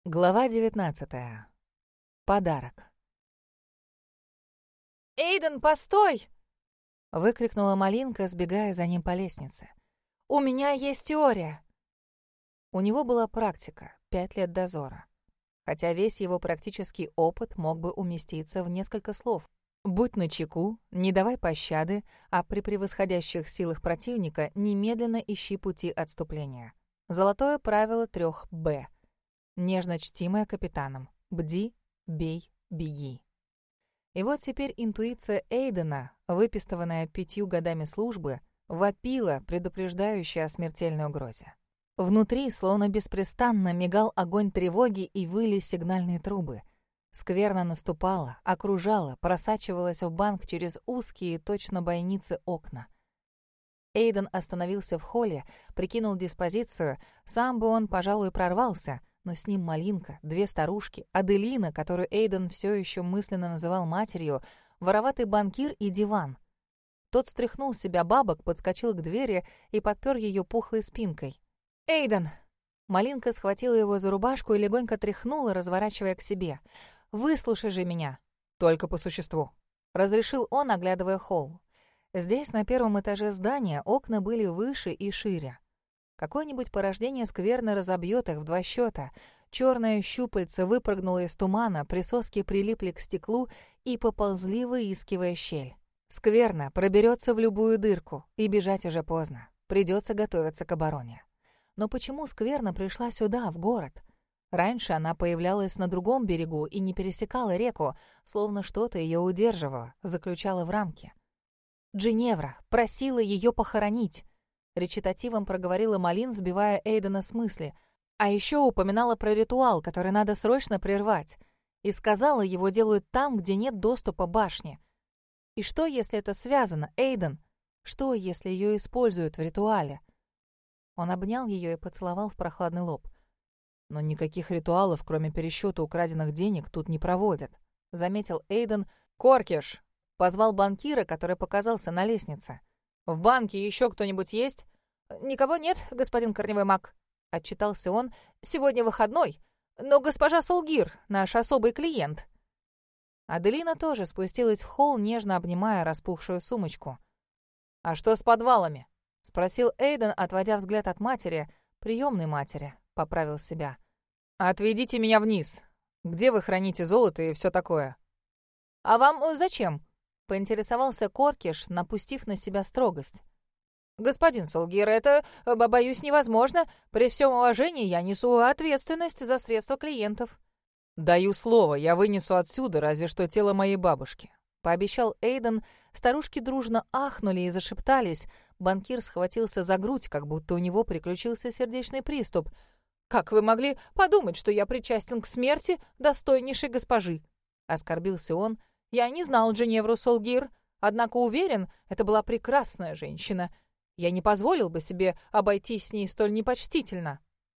Глава 19. Подарок. «Эйден, постой!» — выкрикнула Малинка, сбегая за ним по лестнице. «У меня есть теория!» У него была практика, 5 лет дозора. Хотя весь его практический опыт мог бы уместиться в несколько слов. Будь начеку, не давай пощады, а при превосходящих силах противника немедленно ищи пути отступления. Золотое правило 3 Б. Нежно чтимая капитаном. Бди, бей, беги. И вот теперь интуиция Эйдена, выпистыванная 5 годами службы, вопила, предупреждающая о смертельной угрозе. Внутри словно беспрестанно мигал огонь тревоги и выли сигнальные трубы. Скверно наступала, окружала, просачивалась в банк через узкие, точно бойницы, окна. Эйден остановился в холле, прикинул диспозицию, сам бы он, пожалуй, прорвался, но с ним Малинка, 2 старушки, Аделина, которую Эйден все еще мысленно называл матерью, вороватый банкир и диван. Тот стряхнул с себя бабок, подскочил к двери и подпер ее пухлой спинкой. «Эйден!» Малинка схватила его за рубашку и легонько тряхнула, разворачивая к себе. «Выслушай же меня!» «Только по существу!» — разрешил он, оглядывая холл. Здесь, на 1-м этаже здания, окна были выше и шире. Какое-нибудь порождение скверно разобьет их в 2 счета. Черное щупальце выпрыгнуло из тумана, присоски прилипли к стеклу и поползли, выискивая щель. Скверно проберется в любую дырку, и бежать уже поздно. Придется готовиться к обороне. Но почему скверно пришла сюда, в город? Раньше она появлялась на другом берегу и не пересекала реку, словно что-то ее удерживало, заключало в рамки. Джиневра просила ее похоронить. Речитативом проговорила Малин, сбивая Эйдена с мысли. А еще упоминала про ритуал, который надо срочно прервать. И сказала, его делают там, где нет доступа башни. И что, если это связано, Эйден? Что, если ее используют в ритуале? Он обнял ее и поцеловал в прохладный лоб. «Но никаких ритуалов, кроме пересчета украденных денег, тут не проводят», — заметил Эйден. «Коркиш!» — позвал банкира, который показался на лестнице. «В банке еще кто-нибудь есть?» «Никого нет, господин корневой маг», — отчитался он. «Сегодня выходной, но госпожа Солгир — наш особый клиент». Аделина тоже спустилась в холл, нежно обнимая распухшую сумочку. «А что с подвалами?» — спросил Эйден, отводя взгляд от матери, приемной матери, поправил себя. «Отведите меня вниз. Где вы храните золото и все такое?» «А вам зачем?» — поинтересовался Коркиш, напустив на себя строгость. «Господин Солгир, это, боюсь, невозможно. При всем уважении я несу ответственность за средства клиентов». «Даю слово, я вынесу отсюда разве что тело моей бабушки», — пообещал Эйден. Старушки дружно ахнули и зашептались. Банкир схватился за грудь, как будто у него приключился сердечный приступ. «Как вы могли подумать, что я причастен к смерти достойнейшей госпожи?» — оскорбился он. «Я не знал Джиневру Солгир, однако уверен, это была прекрасная женщина. Я не позволил бы себе обойтись с ней столь непочтительно».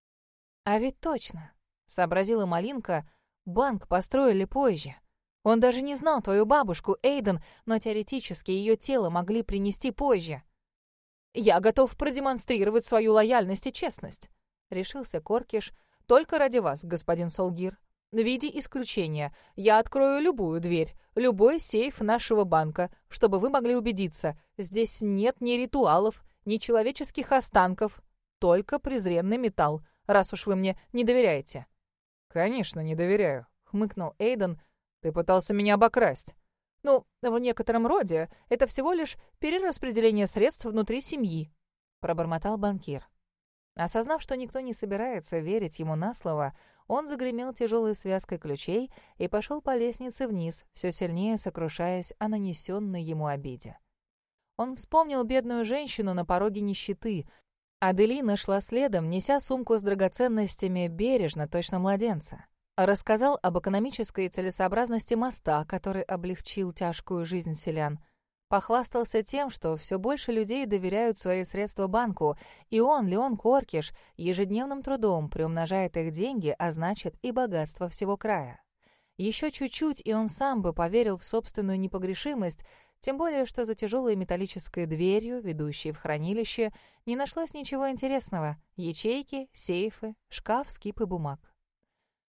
«А ведь точно», — сообразила Малинка, — «банк построили позже. Он даже не знал твою бабушку, Эйден, но теоретически ее тело могли принести позже». «Я готов продемонстрировать свою лояльность и честность», — решился Коркиш. «Только ради вас, господин Солгир. В виде исключения я открою любую дверь, любой сейф нашего банка, чтобы вы могли убедиться, здесь нет ни ритуалов, ни человеческих останков, только презренный металл, раз уж вы мне не доверяете». «Конечно, не доверяю», — хмыкнул Эйден. «Ты пытался меня обокрасть». «Ну, в некотором роде это всего лишь перераспределение средств внутри семьи», — пробормотал банкир. Осознав, что никто не собирается верить ему на слово, он загремел тяжелой связкой ключей и пошел по лестнице вниз, все сильнее сокрушаясь о нанесенной ему обиде. Он вспомнил бедную женщину на пороге нищеты. Аделина шла следом, неся сумку с драгоценностями бережно, точно младенца. Рассказал об экономической целесообразности моста, который облегчил тяжкую жизнь селян. Похвастался тем, что все больше людей доверяют свои средства банку, и он, Леон Коркиш, ежедневным трудом приумножает их деньги, а значит и богатство всего края. Еще чуть-чуть, и он сам бы поверил в собственную непогрешимость, тем более, что за тяжелой металлической дверью, ведущей в хранилище, не нашлось ничего интересного — ячейки, сейфы, шкаф с кипой бумаг.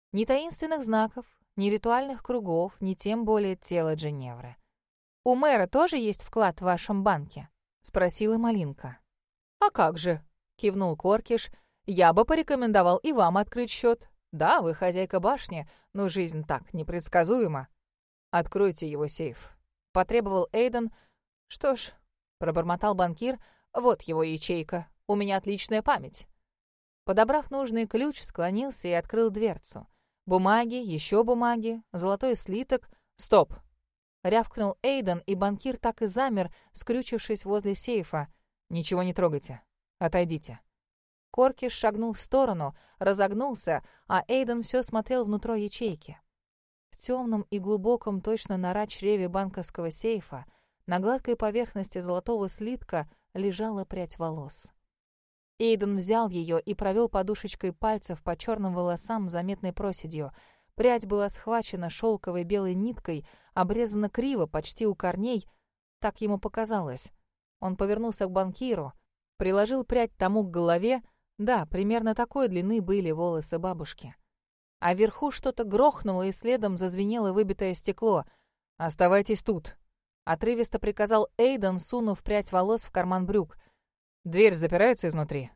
Ни таинственных знаков, ни ритуальных кругов, ни тем более тела Джиневры. «У мэра тоже есть вклад в вашем банке?» — спросила Малинка. «А как же?» — кивнул Коркиш. «Я бы порекомендовал и вам открыть счет. Да, вы хозяйка башни, но жизнь так непредсказуема. Откройте его сейф», — потребовал Эйден. «Что ж», — пробормотал банкир, — «вот его ячейка. У меня отличная память». Подобрав нужный ключ, склонился и открыл дверцу. Бумаги, еще бумаги, золотой слиток. «Стоп!» — рявкнул Эйден, и банкир так и замер, скрючившись возле сейфа. «Ничего не трогайте. Отойдите». Коркиш шагнул в сторону, разогнулся, а Эйден все смотрел внутрь ячейки. В темном и глубоком, точно нора чреве банковского сейфа, на гладкой поверхности золотого слитка лежала прядь волос. Эйден взял ее и провел подушечкой пальцев по черным волосам с заметной проседью. Прядь была схвачена шелковой белой ниткой, обрезана криво, почти у корней. Так ему показалось. Он повернулся к банкиру, приложил прядь тому к голове. Да, примерно такой длины были волосы бабушки. А вверху что-то грохнуло, и следом зазвенело выбитое стекло. «Оставайтесь тут», — отрывисто приказал Эйден, сунув прядь волос в карман брюк. «Дверь запирается изнутри».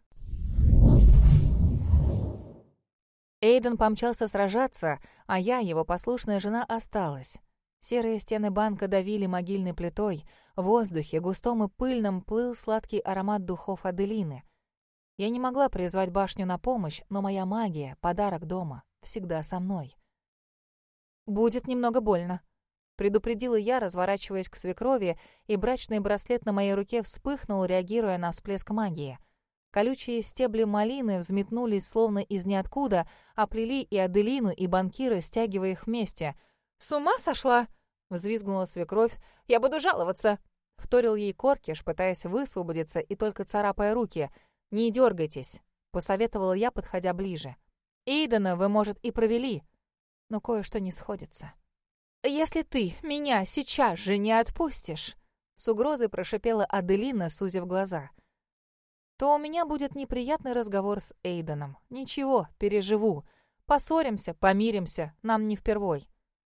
Эйден помчался сражаться, а я, его послушная жена, осталась. Серые стены банка давили могильной плитой. В воздухе, густом и пыльном, плыл сладкий аромат духов Аделины. Я не могла призвать башню на помощь, но моя магия, подарок дома, всегда со мной. «Будет немного больно», — предупредила я, разворачиваясь к свекрови, и брачный браслет на моей руке вспыхнул, реагируя на всплеск магии. Колючие стебли малины взметнулись словно из ниоткуда, оплели и Аделину, и банкира, стягивая их вместе. «С ума сошла?» — взвизгнула свекровь. «Я буду жаловаться!» — вторил ей Коркиш, пытаясь высвободиться и только царапая руки. «Не дергайтесь», — посоветовала я, подходя ближе. «Эйдена вы, может, и провели, но кое-что не сходится». «Если ты меня сейчас же не отпустишь», — с угрозой прошипела Аделина, сузив глаза, «то у меня будет неприятный разговор с Эйденом. Ничего, переживу. Поссоримся, помиримся, нам не впервой.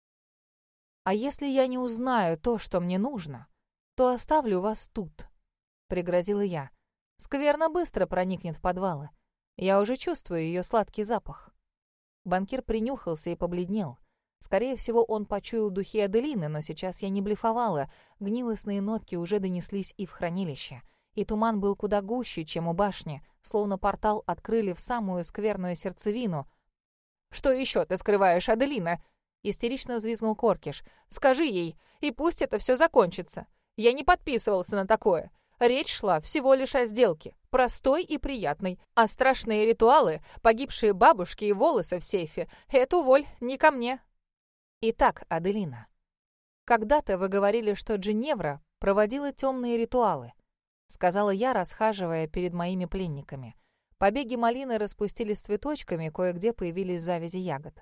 А если я не узнаю то, что мне нужно, то оставлю вас тут», — пригрозила я. «Скверно быстро проникнет в подвалы. Я уже чувствую ее сладкий запах». Банкир принюхался и побледнел. Скорее всего, он почуял духи Аделины, но сейчас я не блефовала. Гнилостные нотки уже донеслись и в хранилище. И туман был куда гуще, чем у башни, словно портал открыли в самую скверную сердцевину. «Что еще ты скрываешь, Аделина?» — истерично взвизгнул Коркиш. «Скажи ей, и пусть это все закончится. Я не подписывался на такое. Речь шла всего лишь о сделке, простой и приятной. А страшные ритуалы, погибшие бабушки и волосы в сейфе — эту воль не ко мне». «Итак, Аделина, когда-то вы говорили, что Джиневра проводила темные ритуалы», — сказала я, расхаживая перед моими пленниками. Побеги малины распустились цветочками, кое-где появились завязи ягод.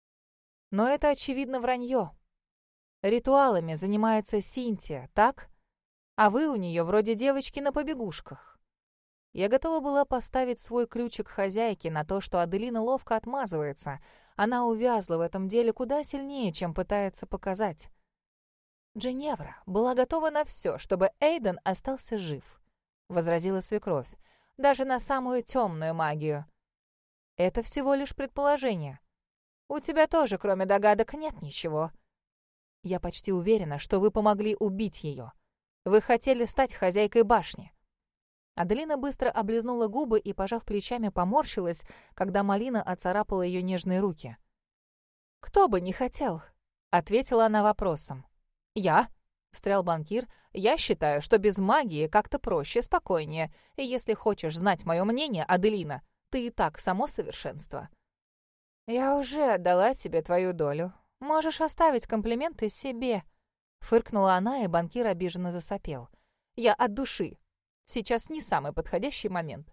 «Но это, очевидно, вранье. Ритуалами занимается Синтия, так? А вы у нее вроде девочки на побегушках». Я готова была поставить свой ключик хозяйке на то, что Аделина ловко отмазывается. Она увязла в этом деле куда сильнее, чем пытается показать. «Джиневра была готова на все, чтобы Эйден остался жив», — возразила свекровь. «Даже на самую темную магию». «Это всего лишь предположение. У тебя тоже, кроме догадок, нет ничего». «Я почти уверена, что вы помогли убить ее. Вы хотели стать хозяйкой башни». Аделина быстро облизнула губы и, пожав плечами, поморщилась, когда малина оцарапала ее нежные руки. «Кто бы не хотел?» — ответила она вопросом. «Я?» — встрял банкир. «Я считаю, что без магии как-то проще, спокойнее. И если хочешь знать мое мнение, Аделина, ты и так само совершенство». «Я уже отдала тебе твою долю. Можешь оставить комплименты себе», — фыркнула она, и банкир обиженно засопел. «Я от души. Сейчас не самый подходящий момент».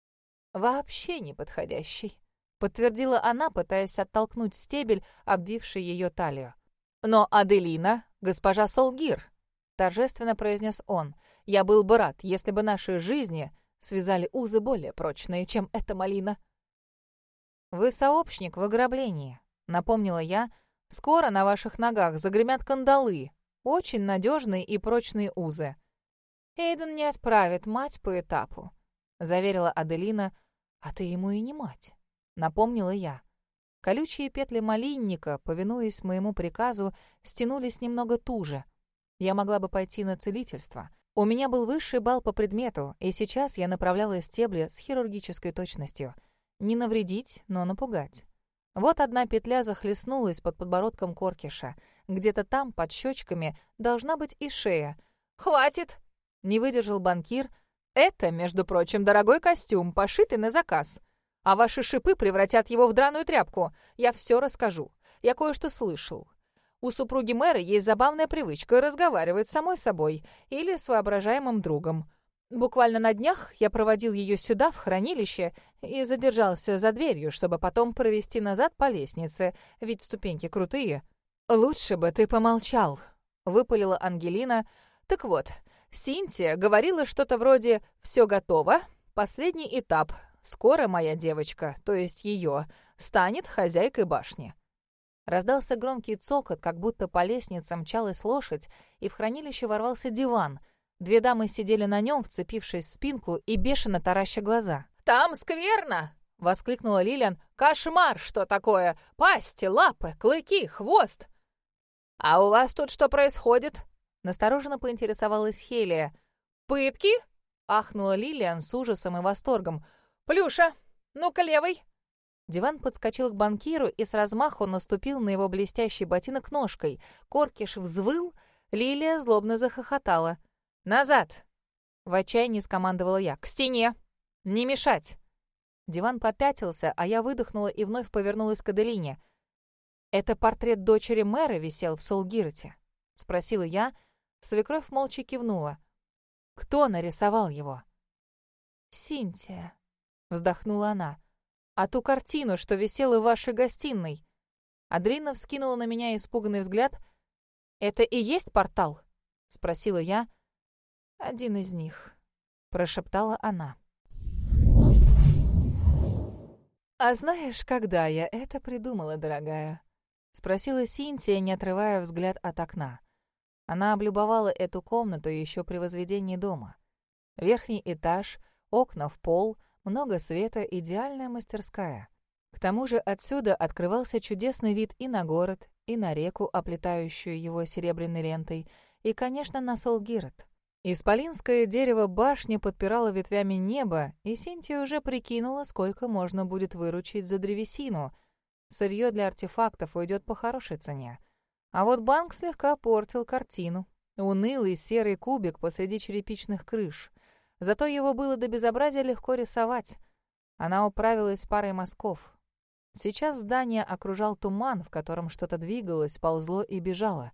«Вообще не подходящий», — подтвердила она, пытаясь оттолкнуть стебель, обвивший ее талию. «Но Аделина, госпожа Солгир», — торжественно произнес он, — «я был бы рад, если бы наши жизни связали узы более прочные, чем эта малина». «Вы сообщник в ограблении», — напомнила я. «Скоро на ваших ногах загремят кандалы. Очень надежные и прочные узы». «Эйден не отправит мать по этапу», — заверила Аделина. «А ты ему и не мать», — напомнила я. Колючие петли малинника, повинуясь моему приказу, стянулись немного туже. Я могла бы пойти на целительство. У меня был высший балл по предмету, и сейчас я направляла стебли с хирургической точностью. Не навредить, но напугать. Вот одна петля захлестнулась под подбородком Коркиша. Где-то там, под щечками, должна быть и шея. «Хватит!» — не выдержал банкир. «Это, между прочим, дорогой костюм, пошитый на заказ. А ваши шипы превратят его в драную тряпку. Я все расскажу. Я кое-что слышал. У супруги мэра есть забавная привычка разговаривать с самой собой или с воображаемым другом. Буквально на днях я проводил ее сюда, в хранилище, и задержался за дверью, чтобы потом провести назад по лестнице, ведь ступеньки крутые. «Лучше бы ты помолчал», — выпалила Ангелина. «Так вот, Синтия говорила что-то вроде «все готово, последний этап, скоро моя девочка, то есть ее, станет хозяйкой башни». Раздался громкий цокот, как будто по лестнице мчалась лошадь, и в хранилище ворвался диван. Две дамы сидели на нем, вцепившись в спинку и бешено тараща глаза. «Там скверно!» — воскликнула Лилиан. «Кошмар, что такое! Пасти, лапы, клыки, хвост!» «А у вас тут что происходит?» — настороженно поинтересовалась Хелия. «Пытки?» — ахнула Лилиан с ужасом и восторгом. «Плюша, ну-ка левой!» Диван подскочил к банкиру и с размаху наступил на его блестящий ботинок ножкой. Коркиш взвыл, Лилия злобно захохотала. «Назад!» — в отчаянии скомандовала я. «К стене! Не мешать!» Диван попятился, а я выдохнула и вновь повернулась к Аделине. «Это портрет дочери мэра висел в Солгирете?» — спросила я. Свекровь молча кивнула. «Кто нарисовал его?» «Синтия», — вздохнула она. «А ту картину, что висела в вашей гостиной?» Аделина вскинула на меня испуганный взгляд. «Это и есть портал?» — спросила я. «Один из них», — прошептала она. «А знаешь, когда я это придумала, дорогая?» — спросила Синтия, не отрывая взгляд от окна. Она облюбовала эту комнату еще при возведении дома. Верхний этаж, окна в пол, много света, идеальная мастерская. К тому же отсюда открывался чудесный вид и на город, и на реку, оплетающую его серебряной лентой, и, конечно, на Солгирет. Исполинское дерево башни подпирало ветвями небо, и Синтия уже прикинула, сколько можно будет выручить за древесину. Сырье для артефактов уйдет по хорошей цене. А вот банк слегка портил картину. Унылый серый кубик посреди черепичных крыш. Зато его было до безобразия легко рисовать. Она управилась парой мазков. Сейчас здание окружал туман, в котором что-то двигалось, ползло и бежало.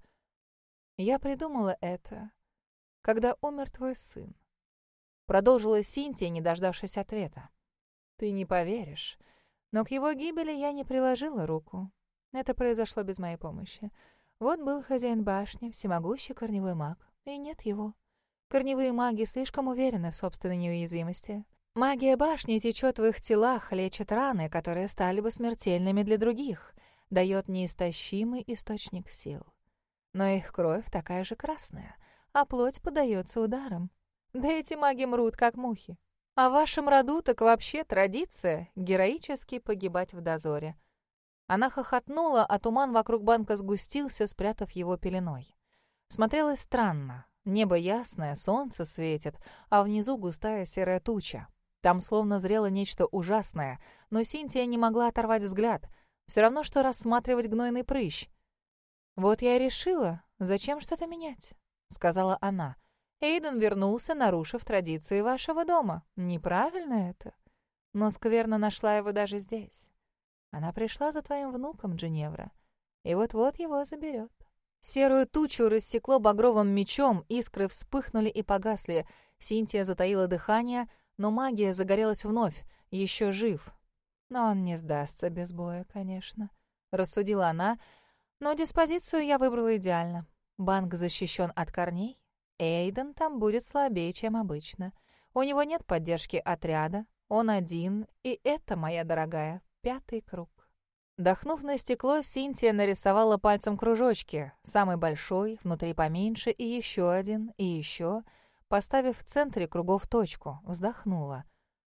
«Я придумала это, когда умер твой сын», — продолжила Синтия, не дождавшись ответа. «Ты не поверишь, но к его гибели я не приложила руку. Это произошло без моей помощи. Вот был хозяин башни, всемогущий корневой маг, и нет его. Корневые маги слишком уверены в собственной неуязвимости. Магия башни течет в их телах, лечит раны, которые стали бы смертельными для других, дает неистощимый источник сил. Но их кровь такая же красная, а плоть подается ударом. Да эти маги мрут, как мухи. А в вашем роду так вообще традиция героически погибать в дозоре». Она хохотнула, а туман вокруг банка сгустился, спрятав его пеленой. Смотрелось странно. Небо ясное, солнце светит, а внизу густая серая туча. Там словно зрело нечто ужасное, но Синтия не могла оторвать взгляд. Все равно, что рассматривать гнойный прыщ. «Вот я и решила, зачем что-то менять», — сказала она. «Эйден вернулся, нарушив традиции вашего дома. Неправильно это. Но скверно нашла его даже здесь. Она пришла за твоим внуком, Джиневра, и вот-вот его заберет». Серую тучу рассекло багровым мечом, искры вспыхнули и погасли. Синтия затаила дыхание, но магия загорелась вновь, еще жив. «Но он не сдастся без боя, конечно», — рассудила она. «Но диспозицию я выбрала идеально. Банк защищен от корней. Эйден там будет слабее, чем обычно. У него нет поддержки отряда, он один, и это, моя дорогая, 5-й круг. Дохнув на стекло, Синтия нарисовала пальцем кружочки, самый большой, внутри поменьше, и еще один, и еще, поставив в центре кругов точку, вздохнула.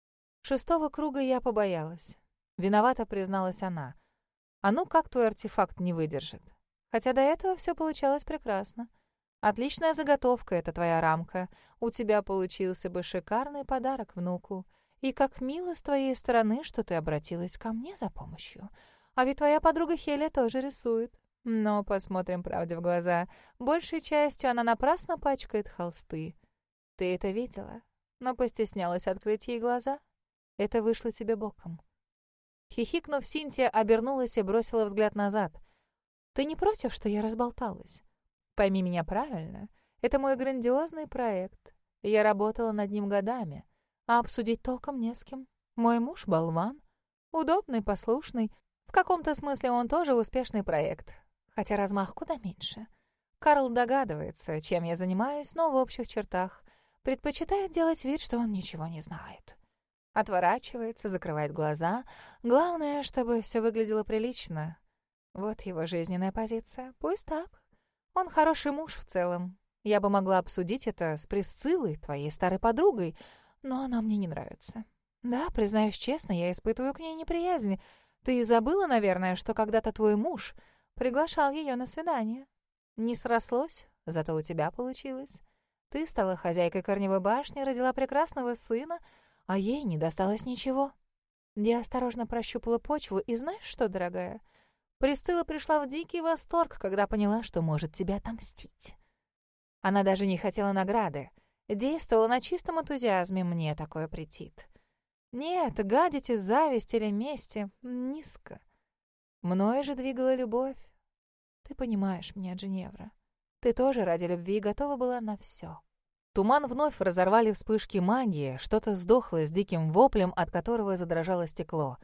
6-го круга я побоялась. Виновата призналась она. А ну как твой артефакт не выдержит? Хотя до этого все получалось прекрасно. Отличная заготовка — это твоя рамка. У тебя получился бы шикарный подарок внуку. И как мило с твоей стороны, что ты обратилась ко мне за помощью. А ведь твоя подруга Хелия тоже рисует. Но посмотрим правде в глаза. Большей частью она напрасно пачкает холсты. Ты это видела, но постеснялась открыть ей глаза. Это вышло тебе боком. Хихикнув, Синтия обернулась и бросила взгляд назад. Ты не против, что я разболталась? Пойми меня правильно. Это мой грандиозный проект. Я работала над ним годами, а обсудить толком не с кем. Мой муж — болван. Удобный, послушный. В каком-то смысле он тоже успешный проект, хотя размах куда меньше. Карл догадывается, чем я занимаюсь, но в общих чертах предпочитает делать вид, что он ничего не знает. Отворачивается, закрывает глаза. Главное, чтобы все выглядело прилично. Вот его жизненная позиция. Пусть так. Он хороший муж в целом. Я бы могла обсудить это с Присциллой, твоей старой подругой, но она мне не нравится. Да, признаюсь честно, я испытываю к ней неприязнь. Ты забыла, наверное, что когда-то твой муж приглашал ее на свидание. Не срослось, зато у тебя получилось. Ты стала хозяйкой Корневой башни, родила прекрасного сына, а ей не досталось ничего. Я осторожно прощупала почву, и знаешь что, дорогая? Присцилла пришла в дикий восторг, когда поняла, что может тебя отомстить. Она даже не хотела награды, действовала на чистом энтузиазме, мне такое претит. Нет, гадить из зависти или мести низко. Мною же двигала любовь. Ты понимаешь меня, Джиневра. Ты тоже ради любви готова была на все. Туман вновь разорвали вспышки магии, что-то сдохло с диким воплем, от которого задрожало стекло.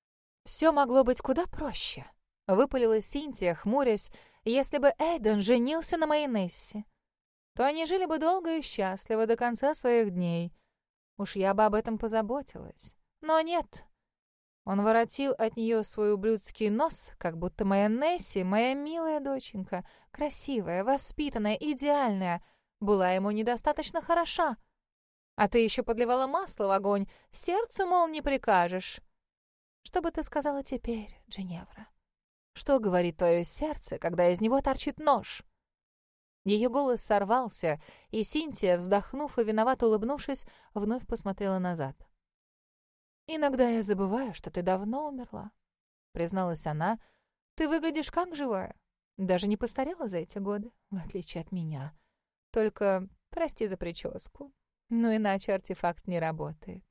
Все могло быть куда проще. Выпалила Синтия, хмурясь. Если бы Эйден женился на моей Несси, то они жили бы долго и счастливо до конца своих дней. Уж я бы об этом позаботилась. Но нет. Он воротил от нее свой ублюдский нос, как будто моя Несси, моя милая доченька, красивая, воспитанная, идеальная, была ему недостаточно хороша. А ты еще подливала масло в огонь, сердцу, мол, не прикажешь. Что бы ты сказала теперь, Джиневра? Что говорит твое сердце, когда из него торчит нож? Ее голос сорвался, и Синтия, вздохнув и виновато улыбнувшись, вновь посмотрела назад. «Иногда я забываю, что ты давно умерла», — призналась она. «Ты выглядишь как живая. Даже не постарела за эти годы, в отличие от меня. Только прости за прическу, но иначе артефакт не работает».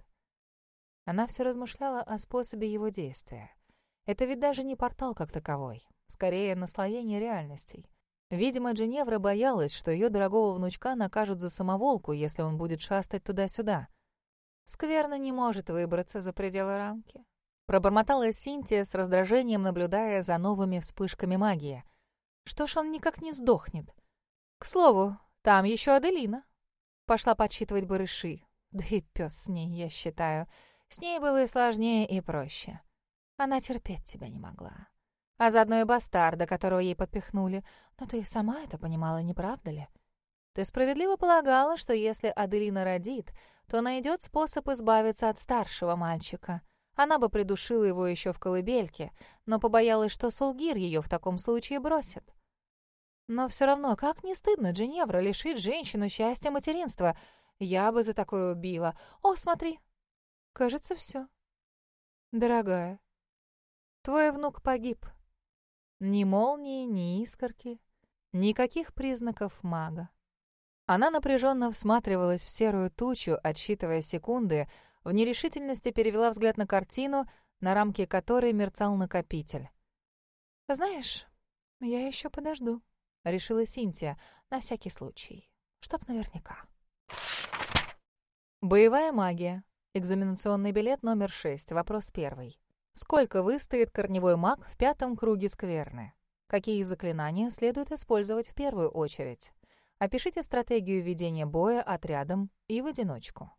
Она все размышляла о способе его действия. Это ведь даже не портал как таковой, скорее наслоение реальностей. Видимо, Джиневра боялась, что ее дорогого внучка накажут за самоволку, если он будет шастать туда-сюда. Скверно не может выбраться за пределы рамки. Пробормотала Синтия с раздражением, наблюдая за новыми вспышками магии. Что ж он никак не сдохнет? К слову, там еще Аделина. Пошла подсчитывать барыши. Да и пес с ней, я считаю. С ней было и сложнее, и проще. Она терпеть тебя не могла. А заодно и бастарда, которого ей подпихнули. Но ты и сама это понимала, не правда ли? Ты справедливо полагала, что если Аделина родит, то найдет способ избавиться от старшего мальчика. Она бы придушила его еще в колыбельке, но побоялась, что Солгир ее в таком случае бросит. Но все равно, как не стыдно, Джиневра, лишить женщину счастья материнства. Я бы за такое убила. О, смотри. Кажется, все. Дорогая, твой внук погиб. Ни молнии, ни искорки, никаких признаков мага. Она напряженно всматривалась в серую тучу, отсчитывая секунды, в нерешительности перевела взгляд на картину, на рамке которой мерцал накопитель. «Знаешь, я еще подожду», — решила Синтия, на всякий случай, чтоб наверняка. Боевая магия. Экзаменационный билет номер 6. Вопрос 1. Сколько выстоит корневой маг в 5-м круге скверны? Какие заклинания следует использовать в первую очередь? Опишите стратегию ведения боя отрядом и в одиночку.